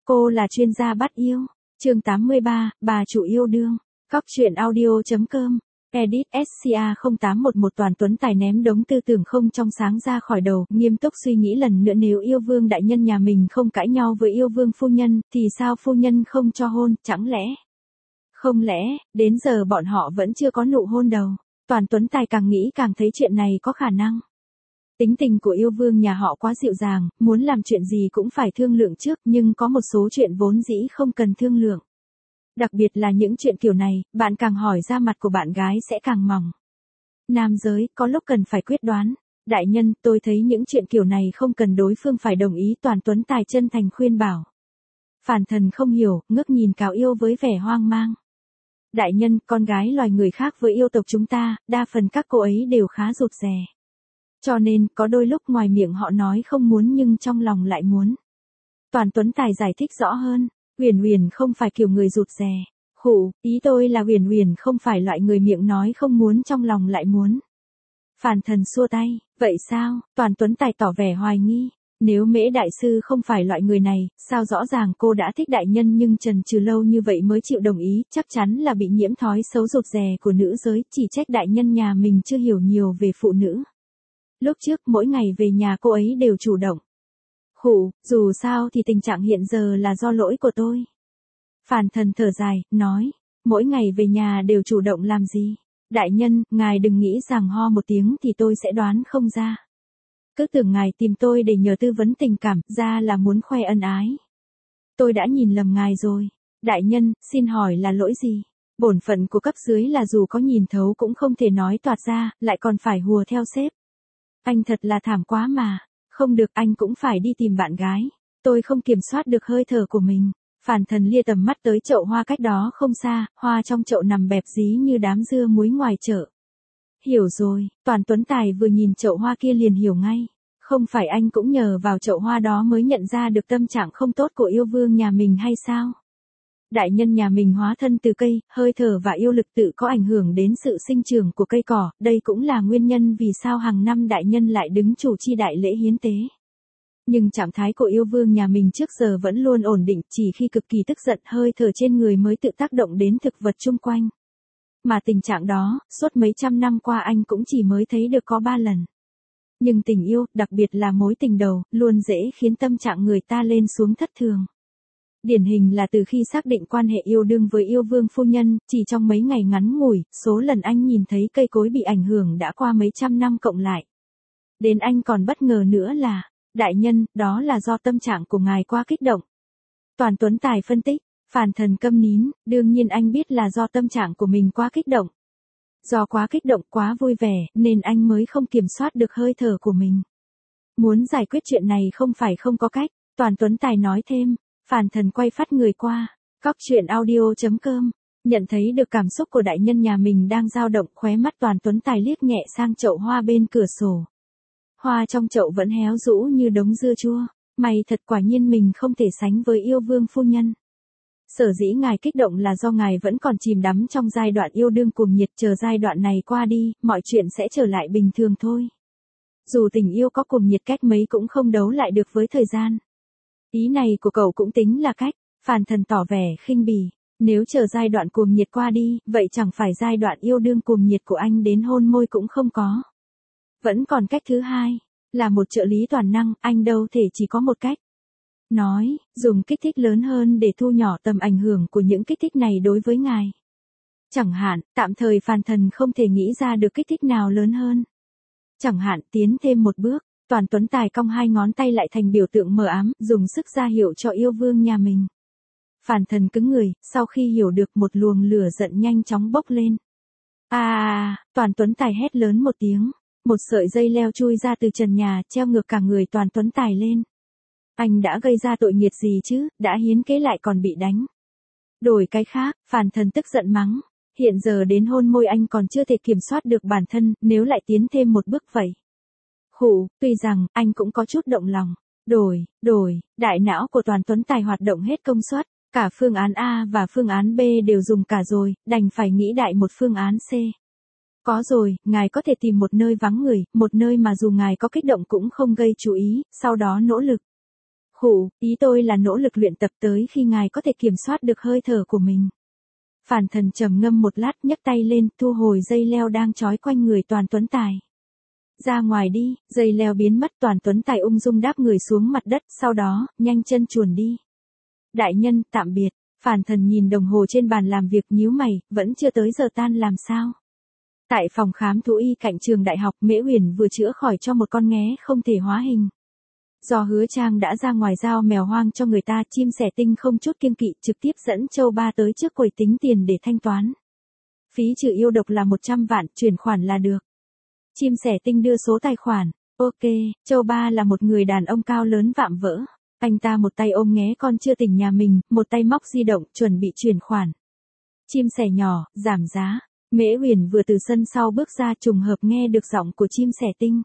Cô là chuyên gia bắt yêu. Chương 83, bà chủ yêu đương. Cóc truyện audio.com. Edit SCA 0811 Toàn Tuấn Tài ném đống tư tưởng không trong sáng ra khỏi đầu, nghiêm túc suy nghĩ lần nữa, nếu yêu vương đại nhân nhà mình không cãi nhau với yêu vương phu nhân, thì sao phu nhân không cho hôn, chẳng lẽ? Không lẽ, đến giờ bọn họ vẫn chưa có nụ hôn đầu? Toàn Tuấn Tài càng nghĩ càng thấy chuyện này có khả năng. Tính tình của yêu vương nhà họ quá dịu dàng, muốn làm chuyện gì cũng phải thương lượng trước, nhưng có một số chuyện vốn dĩ không cần thương lượng. Đặc biệt là những chuyện kiểu này, bạn càng hỏi ra mặt của bạn gái sẽ càng mỏng. Nam giới, có lúc cần phải quyết đoán. Đại nhân, tôi thấy những chuyện kiểu này không cần đối phương phải đồng ý, Toàn Tuấn Tài chân thành khuyên bảo. Phản Thần không hiểu, ngước nhìn Cáo Yêu với vẻ hoang mang. Đại nhân, con gái loài người khác với yêu tộc chúng ta, đa phần các cô ấy đều khá rụt rè. Cho nên, có đôi lúc ngoài miệng họ nói không muốn nhưng trong lòng lại muốn. Toàn Tuấn Tài giải thích rõ hơn. Uyển Uyển không phải kiểu người rụt rè. Khụ, ý tôi là Uyển Uyển không phải loại người miệng nói không muốn trong lòng lại muốn. Phản Thần xua tay, vậy sao? Toàn Tuấn Tài tỏ vẻ hoài nghi. Nếu Mễ đại sư không phải loại người này, sao rõ ràng cô đã thích đại nhân nhưng chần chừ lâu như vậy mới chịu đồng ý, chắc chắn là bị nhiễm thói xấu rụt rè của nữ giới, chỉ trách đại nhân nhà mình chưa hiểu nhiều về phụ nữ. Lúc trước mỗi ngày về nhà cô ấy đều chủ động. Khụ, dù sao thì tình trạng hiện giờ là do lỗi của tôi. Phản Thần thở dài, nói, mỗi ngày về nhà đều chủ động làm gì? Đại nhân, ngài đừng nghĩ rằng ho một tiếng thì tôi sẽ đoán không ra. Cứ tưởng ngài tìm tôi để nhờ tư vấn tình cảm, ra là muốn khoe ân ái. Tôi đã nhìn lầm ngài rồi. Đại nhân, xin hỏi là lỗi gì? Bổn phận của cấp dưới là dù có nhìn thấu cũng không thể nói toạc ra, lại còn phải hùa theo sếp. Anh thật là thảm quá mà. Không được, anh cũng phải đi tìm bạn gái. Tôi không kiểm soát được hơi thở của mình. Phản Thần lia tầm mắt tới chậu hoa cách đó không xa, hoa trong chậu nằm bẹp dí như đám dưa muối ngoài chợ. Hiểu rồi, Toàn Tuấn Tài vừa nhìn chậu hoa kia liền hiểu ngay. Không phải anh cũng nhờ vào chậu hoa đó mới nhận ra được tâm trạng không tốt của yêu vương nhà mình hay sao? Đại nhân nhà mình hóa thân từ cây, hơi thở và yêu lực tự có ảnh hưởng đến sự sinh trưởng của cây cỏ, đây cũng là nguyên nhân vì sao hàng năm đại nhân lại đứng chủ chi đại lễ hiến tế. Nhưng trạng thái của yêu vương nhà mình trước giờ vẫn luôn ổn định, chỉ khi cực kỳ tức giận hơi thở trên người mới tự tác động đến thực vật chung quanh. Mà tình trạng đó, suốt mấy trăm năm qua anh cũng chỉ mới thấy được có 3 lần. Nhưng tình yêu, đặc biệt là mối tình đầu, luôn dễ khiến tâm trạng người ta lên xuống thất thường. Điển hình là từ khi xác định quan hệ yêu đương với yêu vương phu nhân, chỉ trong mấy ngày ngắn ngủi, số lần anh nhìn thấy cây cối bị ảnh hưởng đã qua mấy trăm năm cộng lại. Đến anh còn bất ngờ nữa là, đại nhân, đó là do tâm trạng của ngài quá kích động. Toàn Tuấn Tài phân tích, Phản Thần câm nín, đương nhiên anh biết là do tâm trạng của mình quá kích động. Do quá kích động, quá vui vẻ, nên anh mới không kiểm soát được hơi thở của mình. Muốn giải quyết chuyện này không phải không có cách, Toàn Tuấn Tài nói thêm. Phản Thần quay phát người qua, cóc truyện audio.com, nhận thấy được cảm xúc của đại nhân nhà mình đang dao động, khóe mắt Toàn Tuấn Tài liếc nhẹ sang chậu hoa bên cửa sổ. Hoa trong chậu vẫn héo rũ như đống dưa chua, may thật, quả nhiên mình không thể sánh với yêu vương phu nhân. Sở dĩ ngài kích động là do ngài vẫn còn chìm đắm trong giai đoạn yêu đương cuồng nhiệt, chờ giai đoạn này qua đi, mọi chuyện sẽ trở lại bình thường thôi. Dù tình yêu có cuồng nhiệt cách mấy cũng không đấu lại được với thời gian. Ý này của cậu cũng tính là cách, Phản Thần tỏ vẻ khinh bỉ. Nếu chờ giai đoạn cuồng nhiệt qua đi, vậy chẳng phải giai đoạn yêu đương cuồng nhiệt của anh đến hôn môi cũng không có. Vẫn còn cách thứ hai, là một trợ lý toàn năng, anh đâu thể chỉ có một cách. Nói, dùng kích thích lớn hơn để thu nhỏ tầm ảnh hưởng của những kích thích này đối với ngài. Chẳng hạn, tạm thời Phản Thần không thể nghĩ ra được kích thích nào lớn hơn. Chẳng hạn, tiến thêm một bước. Toàn Tuấn Tài cong 2 ngón tay lại thành biểu tượng mờ ám, dùng sức ra hiệu cho yêu vương nhà mình. Phản Thần cứng người, sau khi hiểu được một luồng lửa giận nhanh chóng bốc lên. Toàn Tuấn Tài hét lớn một tiếng. Một sợi dây leo chui ra từ trần nhà, treo ngược cả người Toàn Tuấn Tài lên. Anh đã gây ra tội nghiệp gì chứ, đã hiến kế lại còn bị đánh. Đổi cái khác, Phản Thần tức giận mắng. Hiện giờ đến hôn môi anh còn chưa thể kiểm soát được bản thân, nếu lại tiến thêm một bước vậy. Khụ, tuy rằng, anh cũng có chút động lòng. Đại não của Toàn Tuấn Tài hoạt động hết công suất, cả phương án A và phương án B đều dùng cả rồi, đành phải nghĩ đại một phương án C. Có rồi, ngài có thể tìm một nơi vắng người, một nơi mà dù ngài có kích động cũng không gây chú ý, sau đó nỗ lực. Khụ, ý tôi là nỗ lực luyện tập tới khi ngài có thể kiểm soát được hơi thở của mình. Phản Thần trầm ngâm một lát, nhấc tay lên, thu hồi dây leo đang trói quanh người Toàn Tuấn Tài. Ra ngoài đi, dây leo biến mất, Toàn Tuấn Tài ung dung đáp người xuống mặt đất, sau đó, nhanh chân chuồn đi. Đại nhân, tạm biệt. Phản Thần nhìn đồng hồ trên bàn làm việc nhíu mày, vẫn chưa tới giờ tan làm sao? Tại phòng khám thú y cạnh trường đại học, Mễ Uyển vừa chữa khỏi cho một con nghé không thể hóa hình. Do Hứa Trang đã ra ngoài giao mèo hoang cho người ta, Chim Sẻ Tinh không chút kiêng kỵ trực tiếp dẫn Châu Ba tới trước quầy tính tiền để thanh toán. Phí trừ yêu độc là 100 vạn, chuyển khoản là được. Chim Sẻ Tinh đưa số tài khoản. Ok, Châu Ba là một người đàn ông cao lớn vạm vỡ. Anh ta một tay ôm nghé con chưa tỉnh nhà mình, một tay móc di động chuẩn bị chuyển khoản. Chim sẻ nhỏ, giảm giá. Mễ Uyển vừa từ sân sau bước ra, trùng hợp nghe được giọng của Chim Sẻ Tinh.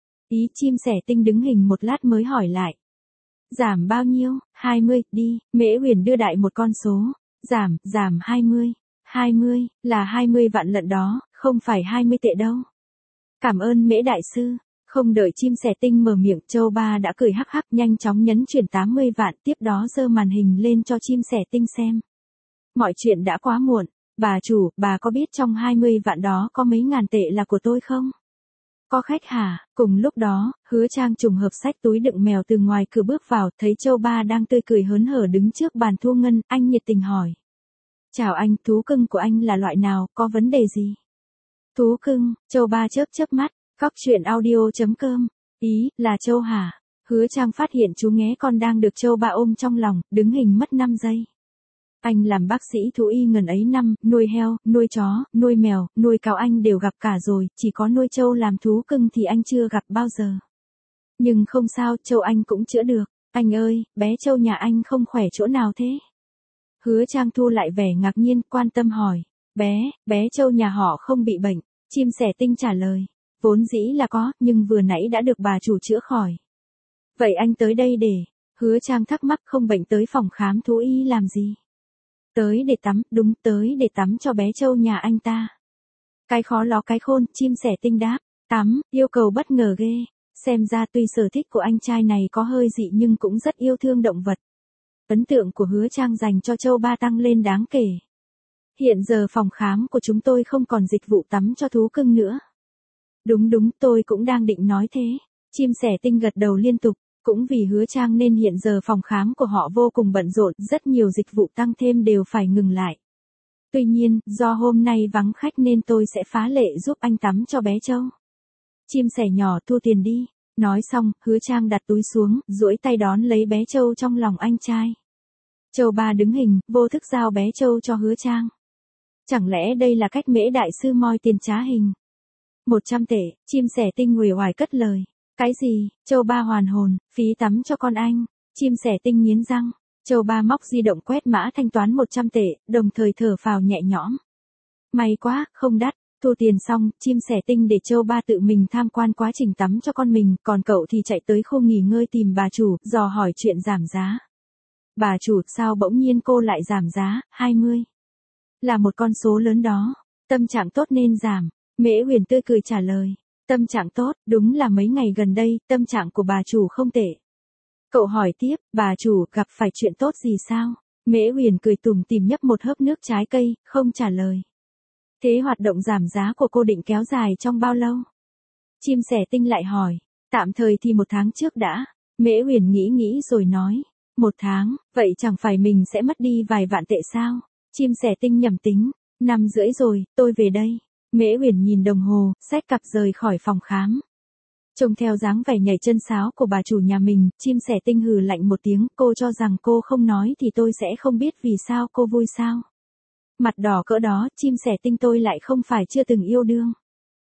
Ý Chim Sẻ Tinh đứng hình một lát mới hỏi lại. Giảm bao nhiêu? 20, đi. Mễ Uyển đưa đại một con số. Giảm 20. 20, là 20 vạn lận đó, không phải 20 tệ đâu. Cảm ơn Mễ đại sư. Không đợi Chim Sẻ Tinh mở miệng, Châu Ba đã cười hắc hắc nhanh chóng nhấn chuyển 80 vạn, tiếp đó giơ màn hình lên cho Chim Sẻ Tinh xem. Mọi chuyện đã quá muộn. Bà chủ, bà có biết trong 20 vạn đó có mấy ngàn tệ là của tôi không? Có khách hả? Cùng lúc đó, Hứa Trang trùng hợp xách túi đựng mèo từ ngoài cửa bước vào, thấy Châu Ba đang tươi cười hớn hở đứng trước bàn thu ngân, anh nhiệt tình hỏi. Chào anh, thú cưng của anh là loại nào, có vấn đề gì? Thú cưng, Châu Ba chớp mắt, Cóc truyện audio.com, ý, là Châu hả? Hứa Trang phát hiện chú nghé con đang được Châu Ba ôm trong lòng, đứng hình mất 5 giây. Anh làm bác sĩ thú y ngần ấy năm, nuôi heo, nuôi chó, nuôi mèo, nuôi cáo anh đều gặp cả rồi, chỉ có nuôi trâu làm thú cưng thì anh chưa gặp bao giờ. Nhưng không sao, trâu anh cũng chữa được. Anh ơi, bé trâu nhà anh không khỏe chỗ nào thế? Hứa Trang thu lại vẻ ngạc nhiên, quan tâm hỏi. Bé trâu nhà họ không bị bệnh. Chim Sẻ Tinh trả lời. Vốn dĩ là có, nhưng vừa nãy đã được bà chủ chữa khỏi. Vậy anh tới đây để... Hứa Trang thắc mắc, không bệnh tới phòng khám thú y làm gì? Tới để tắm, đúng, tới để tắm cho bé trâu nhà anh ta. Cái khó ló cái khôn, Chim Sẻ Tinh đáp. Tắm, yêu cầu bất ngờ ghê. Xem ra tuy sở thích của anh trai này có hơi dị nhưng cũng rất yêu thương động vật. Ấn tượng của Hứa Trang dành cho Châu Ba tăng lên đáng kể. Hiện giờ phòng khám của chúng tôi không còn dịch vụ tắm cho thú cưng nữa. Đúng, tôi cũng đang định nói thế. Chim Sẻ Tinh gật đầu liên tục. Cũng vì Hứa Trang nên hiện giờ phòng khám của họ vô cùng bận rộn, rất nhiều dịch vụ tăng thêm đều phải ngừng lại. Tuy nhiên, do hôm nay vắng khách nên tôi sẽ phá lệ giúp anh tắm cho bé trâu. Chim sẻ nhỏ, thu tiền đi. Nói xong, Hứa Trang đặt túi xuống, duỗi tay đón lấy bé trâu trong lòng anh trai. Châu Ba đứng hình, vô thức giao bé trâu cho Hứa Trang. Chẳng lẽ đây là cách Mễ đại sư moi tiền trá hình? 100 tệ, Chim Sẻ Tinh uể oải cất lời. Cái gì? Châu Ba hoàn hồn, phí tắm cho con anh. Chim Sẻ Tinh nghiến răng. Châu Ba móc di động quét mã thanh toán 100 tệ, đồng thời thở phào nhẹ nhõm. May quá, không đắt. Thu tiền xong, Chim Sẻ Tinh để Châu Ba tự mình tham quan quá trình tắm cho con mình, còn cậu thì chạy tới khu nghỉ ngơi tìm bà chủ, dò hỏi chuyện giảm giá. Bà chủ, sao bỗng nhiên cô lại giảm giá, 20? Là một con số lớn đó. Tâm trạng tốt nên giảm. Mễ Uyển tươi cười trả lời. Tâm trạng tốt, đúng là mấy ngày gần đây, tâm trạng của bà chủ không tệ. Cậu hỏi tiếp, bà chủ gặp phải chuyện tốt gì sao? Mễ Uyển cười tủm tỉm nhấp một hớp nước trái cây, không trả lời. Thế hoạt động giảm giá của cô định kéo dài trong bao lâu? Chim Sẻ Tinh lại hỏi. Tạm thời thì 1 tháng trước đã. Mễ Uyển nghĩ rồi nói. 1 tháng, vậy chẳng phải mình sẽ mất đi vài vạn tệ sao? Chim Sẻ Tinh nhẩm tính. 5 rưỡi rồi, tôi về đây. Mễ Uyển nhìn đồng hồ, xách cặp rời khỏi phòng khám. Trông theo dáng vẻ nhảy chân sáo của bà chủ nhà mình, Chim Sẻ Tinh hừ lạnh một tiếng, cô cho rằng cô không nói thì tôi sẽ không biết vì sao cô vui sao. Mặt đỏ cỡ đó, Chim Sẻ Tinh tôi lại không phải chưa từng yêu đương.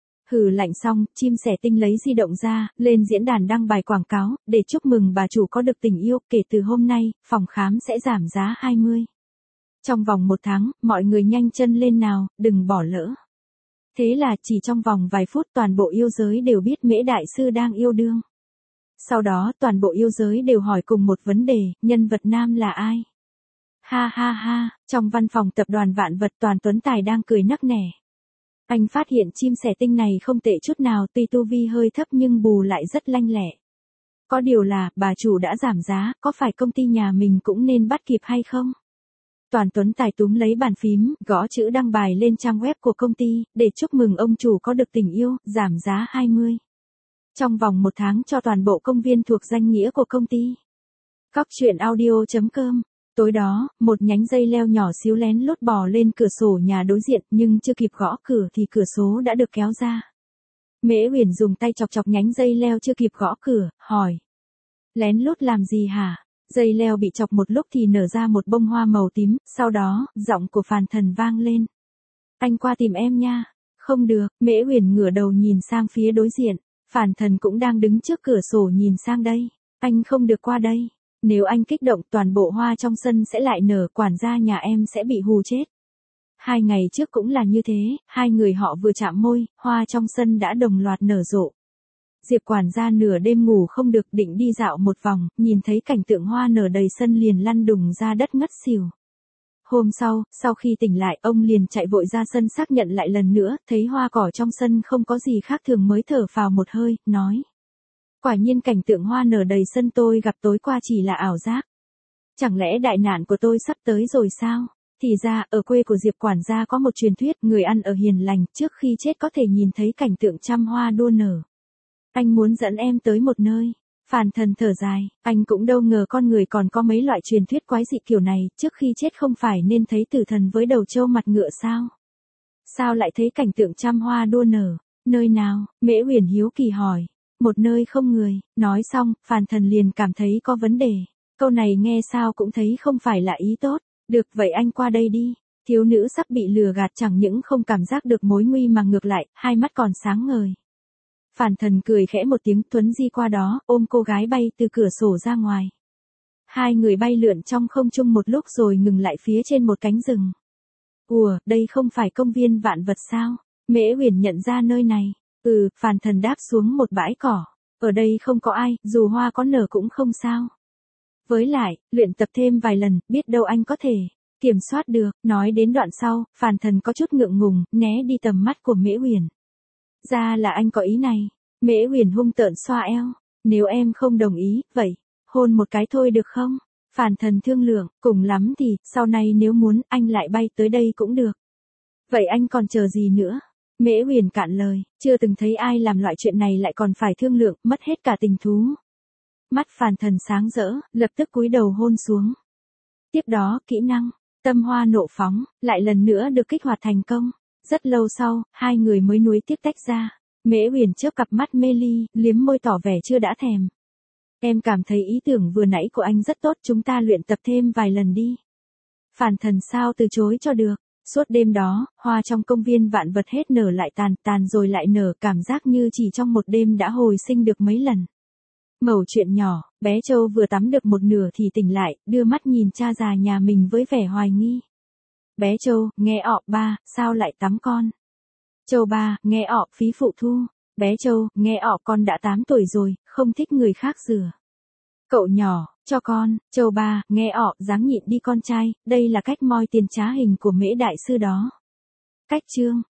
Hừ lạnh xong, Chim Sẻ Tinh lấy di động ra, lên diễn đàn đăng bài quảng cáo, để chúc mừng bà chủ có được tình yêu, kể từ hôm nay, phòng khám sẽ giảm giá 20. Trong vòng 1 tháng, mọi người nhanh chân lên nào, đừng bỏ lỡ. Thế là chỉ trong vòng vài phút toàn bộ yêu giới đều biết Mễ đại sư đang yêu đương. Sau đó toàn bộ yêu giới đều hỏi cùng một vấn đề, nhân vật nam là ai? Ha ha ha, trong văn phòng tập đoàn Vạn Vật Toàn Tuấn Tài đang cười nắc nẻ. Anh phát hiện Chim Sẻ Tinh này không tệ chút nào, tuy tu vi hơi thấp nhưng bù lại rất lanh lẹ. Có điều là, bà chủ đã giảm giá, có phải công ty nhà mình cũng nên bắt kịp hay không? Toàn Tuấn Tài túm lấy bàn phím, gõ chữ đăng bài lên trang web của công ty, để chúc mừng ông chủ có được tình yêu, giảm giá 20. Trong vòng 1 tháng cho toàn bộ công viên thuộc danh nghĩa của công ty. Cóc truyện audio.com. Tối đó, một nhánh dây leo nhỏ xíu lén lút bò lên cửa sổ nhà đối diện, nhưng chưa kịp gõ cửa thì cửa số đã được kéo ra. Mễ Uyển dùng tay chọc chọc nhánh dây leo chưa kịp gõ cửa, hỏi. Lén lút làm gì hả? Dây leo bị chọc một lúc thì nở ra một bông hoa màu tím, sau đó, giọng của Phàn Thần vang lên. Anh qua tìm em nha. Không được, Mễ Uyển ngửa đầu nhìn sang phía đối diện. Phàn Thần cũng đang đứng trước cửa sổ nhìn sang đây. Anh không được qua đây. Nếu anh kích động toàn bộ hoa trong sân sẽ lại nở, quản gia nhà em sẽ bị hù chết. 2 ngày trước cũng là như thế, hai người họ vừa chạm môi, hoa trong sân đã đồng loạt nở rộ. Diệp quản gia nửa đêm ngủ không được, định đi dạo một vòng, nhìn thấy cảnh tượng hoa nở đầy sân liền lăn đùng ra đất ngất xỉu. Hôm sau khi tỉnh lại, ông liền chạy vội ra sân xác nhận lại lần nữa, thấy hoa cỏ trong sân không có gì khác thường mới thở phào một hơi, nói. Quả nhiên cảnh tượng hoa nở đầy sân tôi gặp tối qua chỉ là ảo giác. Chẳng lẽ đại nạn của tôi sắp tới rồi sao? Thì ra, ở quê của Diệp quản gia có một truyền thuyết, người ăn ở hiền lành, trước khi chết có thể nhìn thấy cảnh tượng trăm hoa đua nở. Anh muốn dẫn em tới một nơi. Phàn Thần thở dài, anh cũng đâu ngờ con người còn có mấy loại truyền thuyết quái dị kiểu này, trước khi chết không phải nên thấy tử thần với đầu trâu mặt ngựa sao? Sao lại thấy cảnh tượng trăm hoa đua nở? Nơi nào? Mễ Uyển hiếu kỳ hỏi. Một nơi không người. Nói xong, Phàn Thần liền cảm thấy có vấn đề. Câu này nghe sao cũng thấy không phải là ý tốt. Được vậy anh qua đây đi. Thiếu nữ sắp bị lừa gạt chẳng những không cảm giác được mối nguy mà ngược lại, hai mắt còn sáng ngời. Phàn Thần cười khẽ một tiếng, Tuấn Di qua đó, ôm cô gái bay từ cửa sổ ra ngoài. Hai người bay lượn trong không trung một lúc rồi ngừng lại phía trên một cánh rừng. Ủa, đây không phải công viên vạn vật sao? Mễ Uyển nhận ra nơi này. Phàn Thần đáp xuống một bãi cỏ. Ở đây không có ai, dù hoa có nở cũng không sao. Với lại, luyện tập thêm vài lần, biết đâu anh có thể kiểm soát được. Nói đến đoạn sau, Phàn Thần có chút ngượng ngùng, né đi tầm mắt của Mễ Uyển. Ra là anh có ý này. Mễ Uyển hung tợn xoa eo. Nếu em không đồng ý, vậy, hôn một cái thôi được không? Phàn Thần thương lượng, cùng lắm thì, sau này nếu muốn, anh lại bay tới đây cũng được. Vậy anh còn chờ gì nữa? Mễ Uyển cạn lời, chưa từng thấy ai làm loại chuyện này lại còn phải thương lượng, mất hết cả tình thú. Mắt Phàn Thần sáng rỡ, lập tức cúi đầu hôn xuống. Tiếp đó, kỹ năng, tâm hoa nộ phóng, lại lần nữa được kích hoạt thành công. Rất lâu sau, hai người mới nuối tiếc tách ra. Mễ Uyển chớp cặp mắt mê ly, liếm môi tỏ vẻ chưa đã thèm. Em cảm thấy ý tưởng vừa nãy của anh rất tốt, chúng ta luyện tập thêm vài lần đi. Phàn Thần sao từ chối cho được. Suốt đêm đó, hoa trong công viên vạn vật hết nở lại tàn rồi lại nở, cảm giác như chỉ trong một đêm đã hồi sinh được mấy lần. Mẩu chuyện nhỏ, bé Châu vừa tắm được một nửa thì tỉnh lại, đưa mắt nhìn cha già nhà mình với vẻ hoài nghi. Bé Châu, nghe ọ ba, sao lại tắm con? Châu ba, nghe ọ phí phụ thu. Bé Châu, nghe ọ con đã 8 tuổi rồi, không thích người khác rửa. Cậu nhỏ, cho con. Châu ba, nghe ọ, dáng nhịn đi con trai, đây là cách moi tiền trá hình của Mễ đại sư đó. Cách chương